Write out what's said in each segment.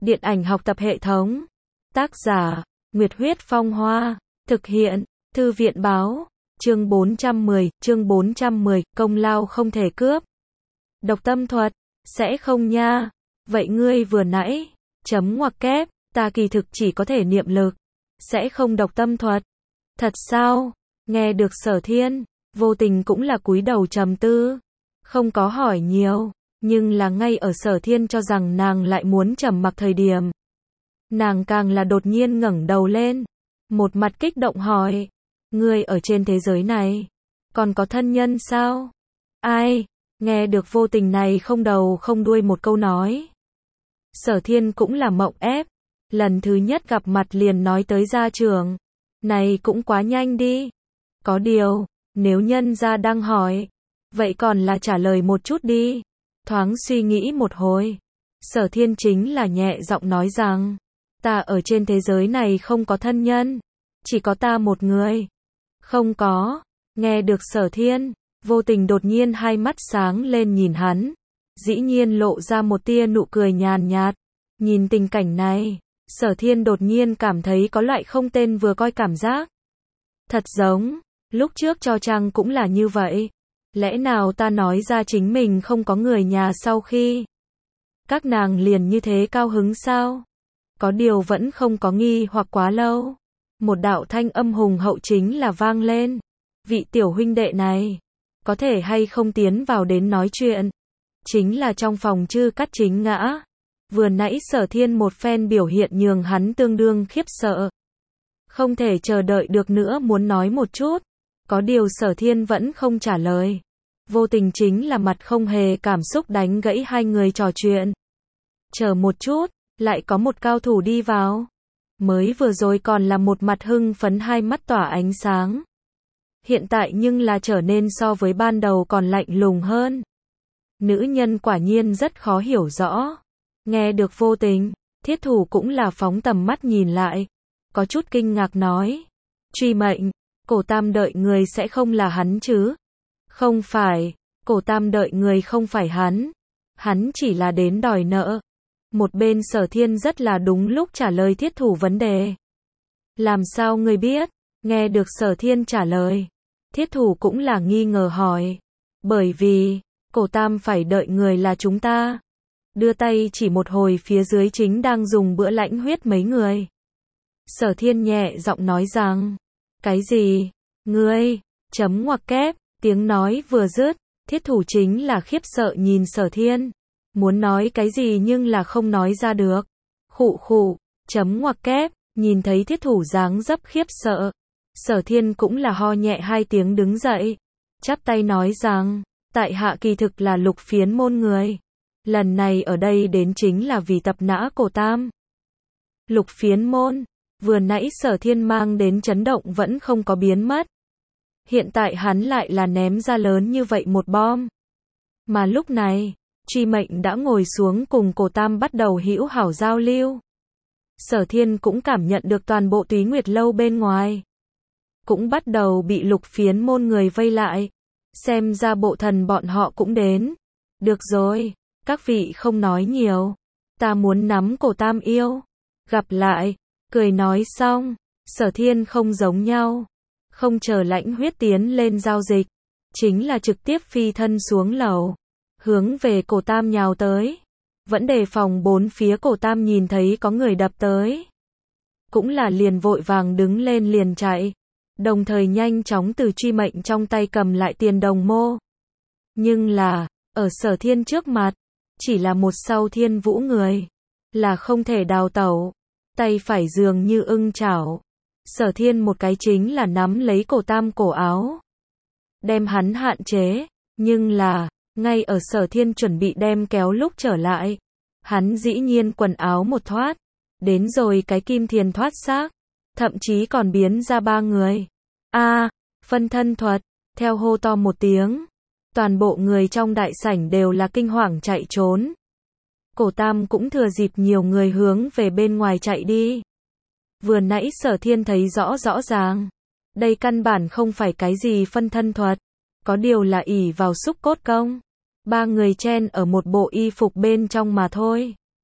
Điện ảnh học tập hệ thống. Tác giả, Nguyệt Huyết Phong Hoa. Thực hiện, Thư viện Báo. Chương 410, công lao không thể cướp. Độc tâm thuật, sẽ không nha. Vậy ngươi vừa nãy, chấm ngoặc kép, ta kỳ thực chỉ có thể niệm lực. Sẽ không độc tâm thuật. Thật sao? Nghe được Sở Thiên, vô tình cũng là cúi đầu trầm tư. Không có hỏi nhiều, nhưng là ngay ở Sở Thiên cho rằng nàng lại muốn trầm mặc thời điểm. Nàng càng là đột nhiên ngẩng đầu lên, một mặt kích động hỏi, ngươi ở trên thế giới này, còn có thân nhân sao? Ai? Nghe được vô tình này không đầu không đuôi một câu nói. Sở Thiên cũng là mộng ép, lần thứ nhất gặp mặt liền nói tới gia trưởng. Này cũng quá nhanh đi. Có điều, nếu nhân gia đang hỏi, vậy còn là trả lời một chút đi. Thoáng suy nghĩ một hồi, Sở Thiên chính là nhẹ giọng nói rằng, ta ở trên thế giới này không có thân nhân, chỉ có ta một người. Không có. Nghe được Sở Thiên, vô tình đột nhiên hai mắt sáng lên nhìn hắn, dĩ nhiên lộ ra một tia nụ cười nhàn nhạt. Nhìn tình cảnh này, Sở Thiên đột nhiên cảm thấy có loại không tên vừa coi cảm giác. Thật giống, lúc trước cho Trang cũng là như vậy. Lẽ nào ta nói ra chính mình không có người nhà sau khi các nàng liền như thế cao hứng sao? Có điều vẫn không có nghi hoặc quá lâu. Một đạo thanh âm hùng hậu chính là vang lên. Vị tiểu huynh đệ này, có thể hay không tiến vào đến nói chuyện? Chính là trong phòng Chư Cắt Chính Ngã. Vừa nãy Sở Thiên một phen biểu hiện nhường hắn tương đương khiếp sợ. Không thể chờ đợi được nữa muốn nói một chút. Có điều Sở Thiên vẫn không trả lời. Vô tình chính là mặt không hề cảm xúc đánh gãy hai người trò chuyện. Chờ một chút, lại có một cao thủ đi vào. Mới vừa rồi còn là một mặt hưng phấn hai mắt tỏa ánh sáng. Hiện tại nhưng là trở nên so với ban đầu còn lạnh lùng hơn. Nữ nhân quả nhiên rất khó hiểu rõ. Nghe được vô tình, Thiết Thủ cũng là phóng tầm mắt nhìn lại. Có chút kinh ngạc nói. Truy mệnh, Cổ Tam đợi người sẽ không là hắn chứ? Không phải, Cổ Tam đợi người không phải hắn. Hắn chỉ là đến đòi nợ. Một bên Sở Thiên rất là đúng lúc trả lời Thiết Thủ vấn đề. Làm sao ngươi biết? Nghe được Sở Thiên trả lời, Thiết Thủ cũng là nghi ngờ hỏi. Bởi vì, Cổ Tam phải đợi người là chúng ta. Đưa tay chỉ một hồi phía dưới chính đang dùng bữa lãnh huyết mấy người. Sở Thiên nhẹ giọng nói rằng, cái gì? Ngươi, chấm ngoặc kép, tiếng nói vừa dứt, Thiết Thủ chính là khiếp sợ nhìn Sở Thiên. Muốn nói cái gì nhưng là không nói ra được. Khụ khụ, chấm ngoặc kép, nhìn thấy Thiết Thủ dáng dấp khiếp sợ. Sở Thiên cũng là ho nhẹ hai tiếng đứng dậy. Chắp tay nói rằng, tại hạ kỳ thực là Lục Phiến môn người. Lần này ở đây đến chính là vì tập nã Cổ Tam. Lục Phiến môn, vừa nãy Sở Thiên mang đến chấn động vẫn không có biến mất. Hiện tại hắn lại là ném ra lớn như vậy một bom. Mà lúc này, Truy Mệnh đã ngồi xuống cùng Cổ Tam bắt đầu hữu hảo giao lưu. Sở Thiên cũng cảm nhận được toàn bộ Túy Nguyệt Lâu bên ngoài cũng bắt đầu bị Lục Phiến môn người vây lại. Xem ra bộ thần bọn họ cũng đến. Được rồi, các vị không nói nhiều. Ta muốn nắm Cổ Tam yêu. Gặp lại, cười nói xong, Sở Thiên không giống nhau. Không chờ lãnh huyết tiến lên giao dịch, chính là trực tiếp phi thân xuống lầu, hướng về Cổ Tam nhào tới. Vẫn đề phòng bốn phía Cổ Tam nhìn thấy có người đập tới, cũng là liền vội vàng đứng lên liền chạy, đồng thời nhanh chóng từ Truy Mệnh trong tay cầm lại tiền đồng mô. Nhưng là, ở Sở Thiên trước mặt, chỉ là một sau Thiên Vũ người, là không thể đào tẩu. Tay phải dường như ưng chảo. Sở Thiên một cái chính là nắm lấy Cổ Tam cổ áo, đem hắn hạn chế. Nhưng là, ngay ở Sở Thiên chuẩn bị đem kéo lúc trở lại, hắn dĩ nhiên quần áo một thoát, đến rồi cái kim thiền thoát xác, thậm chí còn biến ra ba người. Phân thân thuật, theo hô to một tiếng, toàn bộ người trong đại sảnh đều là kinh hoàng chạy trốn. Cổ Tam cũng thừa dịp nhiều người hướng về bên ngoài chạy đi. Vừa nãy Sở Thiên thấy rõ ràng, đây căn bản không phải cái gì phân thân thuật, có điều là ỷ vào xúc cốt công. Ba người chen ở một bộ y phục bên trong mà thôi.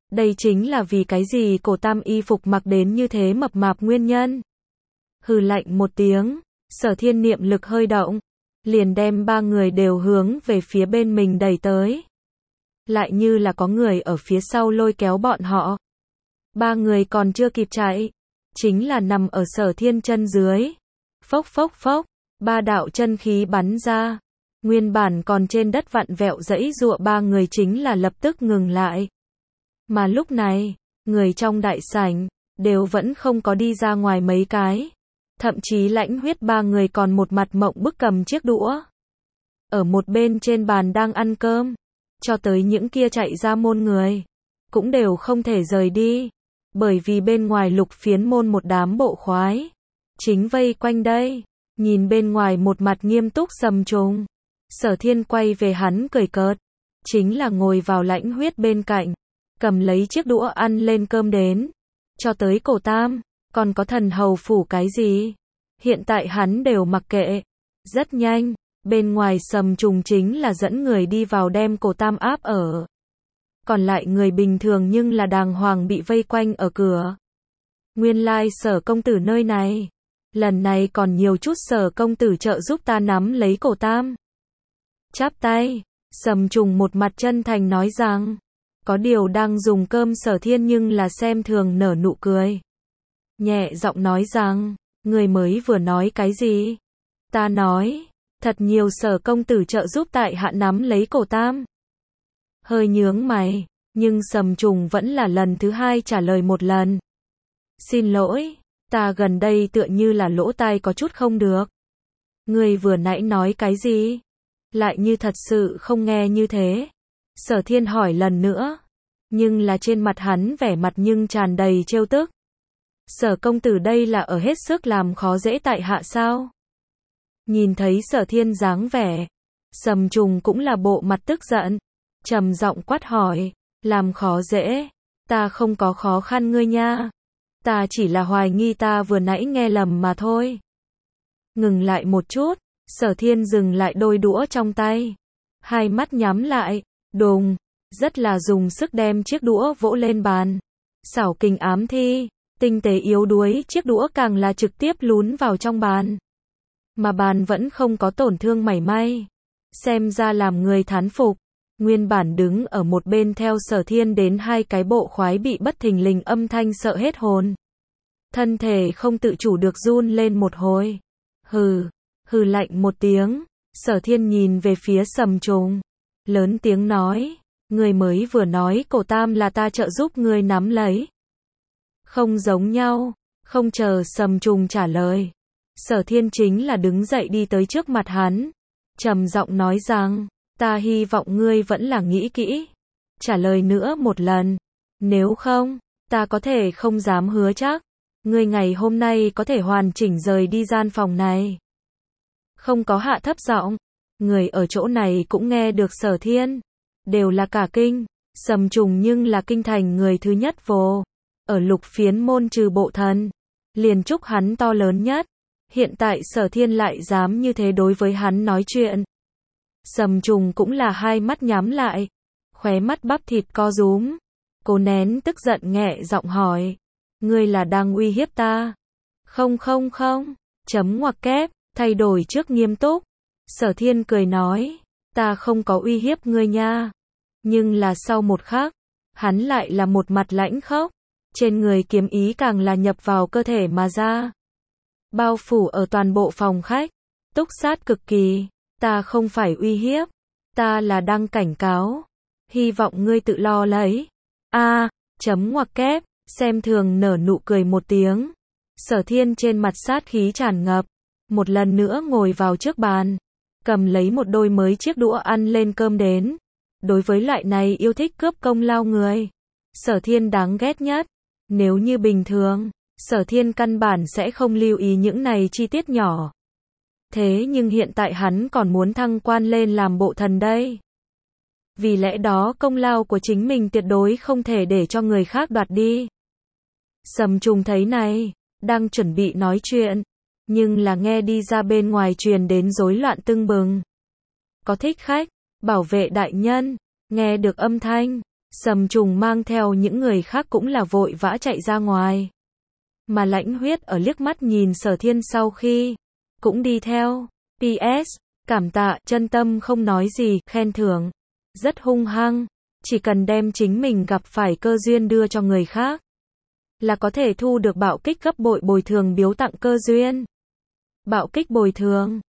Đây chính là vì cái gì cổ tam y phục mặc đến như thế mập mạp nguyên nhân. Hừ lạnh một tiếng, Sở Thiên niệm lực hơi động, liền đem ba người đều hướng về phía bên mình đẩy tới. Lại như là có người ở phía sau lôi kéo bọn họ. Ba người còn chưa kịp chạy, chính là nằm ở Sở Thiên chân dưới. Phốc phốc phốc, ba đạo chân khí bắn ra. Nguyên bản còn trên đất vặn vẹo giãy giụa ba người chính là lập tức ngừng lại. Mà lúc này, người trong đại sảnh đều vẫn không có đi ra ngoài mấy cái. Thậm chí Lãnh Huyết ba người còn một mặt mộng bức cầm chiếc đũa. Ở một bên trên bàn đang ăn cơm. Cho tới những kia chạy ra môn người. Cũng đều không thể rời đi. Bởi vì bên ngoài Lục Phiến môn một đám bộ khoái. Chính vây quanh đây. Nhìn bên ngoài một mặt nghiêm túc Sầm Trùng. Sở Thiên quay về hắn cười cợt. Chính là ngồi vào Lãnh Huyết bên cạnh. Cầm lấy chiếc đũa ăn lên cơm đến. Cho tới cổ tam. Còn có thần hầu phủ cái gì? Hiện tại hắn đều mặc kệ. Rất nhanh, bên ngoài Sầm Trùng chính là dẫn người đi vào đem cổ tam áp ở. Còn lại người bình thường nhưng là đàng hoàng bị vây quanh ở cửa. Nguyên lai Sở công tử nơi này. Lần này còn nhiều chút Sở công tử trợ giúp ta nắm lấy cổ tam. Chắp tay, Sầm Trùng một mặt chân thành nói rằng. Có điều đang dùng cơm Sở Thiên nhưng là xem thường nở nụ cười. Nhẹ giọng nói rằng, người mới vừa nói cái gì? Ta nói, thật nhiều Sở công tử trợ giúp tại hạ nắm lấy cổ tam. Hơi nhướng mày, nhưng Sầm Trùng vẫn là lần thứ hai trả lời một lần. Xin lỗi, ta gần đây tựa như là lỗ tai có chút không được. Người vừa nãy nói cái gì? Lại như thật sự không nghe như thế. Sở Thiên hỏi lần nữa, nhưng là trên mặt hắn vẻ mặt nhưng tràn đầy trêu tức. Sở công tử đây là ở hết sức làm khó dễ tại hạ sao? Nhìn thấy Sở Thiên dáng vẻ, Sầm Trùng cũng là bộ mặt tức giận, trầm giọng quát hỏi, làm khó dễ, ta không có khó khăn ngươi nha. Ta chỉ là hoài nghi ta vừa nãy nghe lầm mà thôi. Ngừng lại một chút, Sở Thiên dừng lại đôi đũa trong tay, hai mắt nhắm lại, đùng, rất là dùng sức đem chiếc đũa vỗ lên bàn. Xảo kình ám thi, tinh tế yếu đuối, chiếc đũa càng là trực tiếp lún vào trong bàn. Mà bàn vẫn không có tổn thương mảy may. Xem ra làm người thán phục. Nguyên bản đứng ở một bên theo Sở Thiên đến hai cái bộ khoái bị bất thình lình âm thanh sợ hết hồn. Thân thể không tự chủ được run lên một hồi. Hừ, hừ lạnh một tiếng. Sở Thiên nhìn về phía Sầm Trùng. Lớn tiếng nói. Người mới vừa nói cổ tam là ta trợ giúp người nắm lấy. Không giống nhau. Không chờ Sầm Trùng trả lời. Sở Thiên chính là đứng dậy đi tới trước mặt hắn. Trầm giọng nói rằng. Ta hy vọng ngươi vẫn là nghĩ kỹ. Trả lời nữa một lần. Nếu không, ta có thể không dám hứa chắc. Ngươi ngày hôm nay có thể hoàn chỉnh rời đi gian phòng này. Không có hạ thấp giọng. Người ở chỗ này cũng nghe được Sở Thiên. Đều là cả kinh. Sầm Trùng nhưng là kinh thành người thứ nhất vô. Ở Lục Phiến môn trừ bộ thần. Liền chúc hắn to lớn nhất. Hiện tại Sở Thiên lại dám như thế đối với hắn nói chuyện. Sầm Trùng cũng là hai mắt nhắm lại. Khóe mắt bắp thịt co rúm. Cô nén tức giận nhẹ giọng hỏi. Ngươi là đang uy hiếp ta? Không không không. Chấm ngoặc kép. Thay đổi trước nghiêm túc. Sở Thiên cười nói. Ta không có uy hiếp ngươi nha. Nhưng là sau một khắc. Hắn lại là một mặt lãnh khốc. Trên người kiếm ý càng là nhập vào cơ thể mà ra. Bao phủ ở toàn bộ phòng khách. Túc sát cực kỳ. Ta không phải uy hiếp. Ta là đang cảnh cáo. Hy vọng ngươi tự lo lấy. Chấm ngoặc kép. Xem thường nở nụ cười một tiếng. Sở Thiên trên mặt sát khí tràn ngập. Một lần nữa ngồi vào trước bàn. Cầm lấy một đôi mới chiếc đũa ăn lên cơm đến. Đối với loại này yêu thích cướp công lao người. Sở Thiên đáng ghét nhất. Nếu như bình thường, Sở Thiên căn bản sẽ không lưu ý những này chi tiết nhỏ. Thế nhưng hiện tại hắn còn muốn thăng quan lên làm bộ thần đây. Vì lẽ đó công lao của chính mình tuyệt đối không thể để cho người khác đoạt đi. Sầm Trùng thấy này, đang chuẩn bị nói chuyện, nhưng là nghe đi ra bên ngoài truyền đến rối loạn tưng bừng. Có thích khách, bảo vệ đại nhân, nghe được âm thanh, Sầm Trùng mang theo những người khác cũng là vội vã chạy ra ngoài. Mà Lãnh Huyết ở liếc mắt nhìn Sở Thiên sau khi cũng đi theo. PS, cảm tạ, chân tâm không nói gì, khen thưởng. Rất hung hăng, chỉ cần đem chính mình gặp phải cơ duyên đưa cho người khác, là có thể thu được bạo kích gấp bội bồi thường biếu tặng cơ duyên. Bạo kích bồi thường.